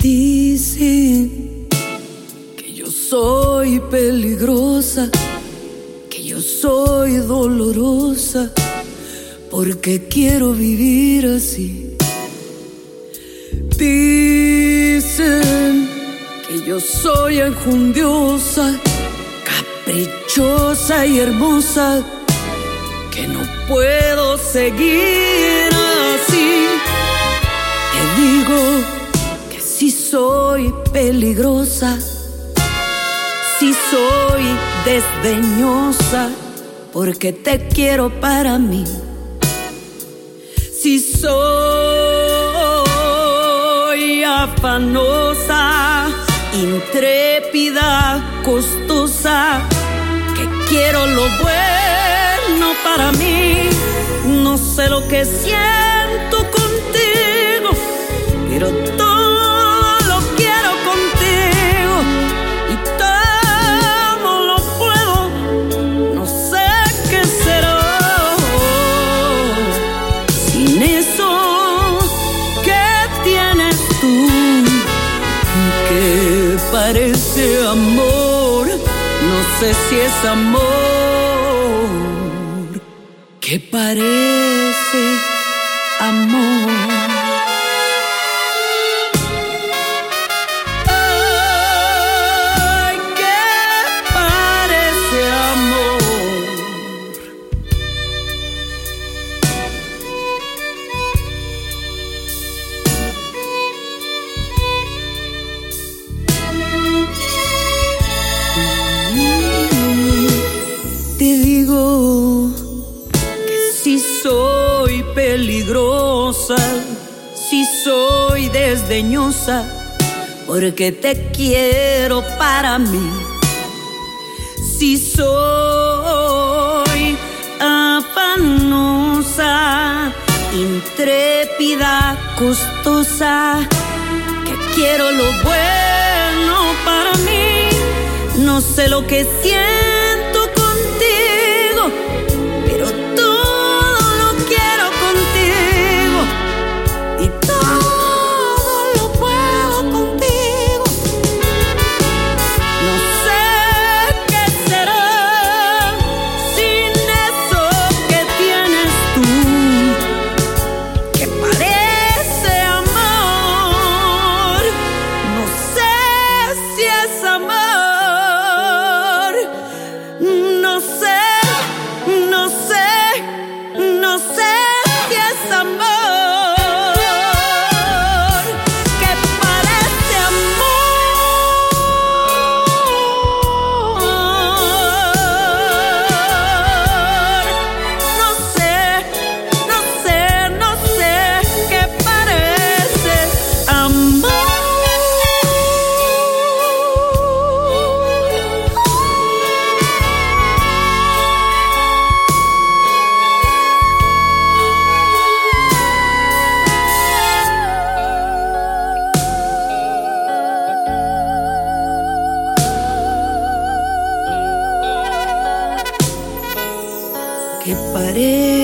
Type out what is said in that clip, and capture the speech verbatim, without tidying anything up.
Dicen que yo soy peligrosa, que yo soy dolorosa, porque quiero vivir así. Dicen que yo soy enjundiosa, caprichosa y hermosa, que no puedo seguir así. Te digo que sí soy peligrosa, sí soy desdeñosa, porque te quiero para mí. Sí soy afanosa, intrépida, costosa, que quiero lo bueno para mí. No sé lo que siento contigo, pero todo lo quiero contigo y todo lo puedo. No sé qué será sin eso que tienes tú, que parece amor. No sé si es amor, que parece amor. Ay, que parece amor. Te digo que sí soy peligrosa, sí soy desdeñosa, porque te quiero para mí. Sí soy afanosa, intrépida, costosa, que quiero lo bueno para mí. No sé lo que siento contigo, pero todo lo quiero contigo y todo lo puedo contigo. No sé qué será sin eso que tienes tú, que parece amor. No sé si es amor. No sé, no sé, no sé si es amor, que parece amor. No sé, no sé, no sé, que parece amor. Que parece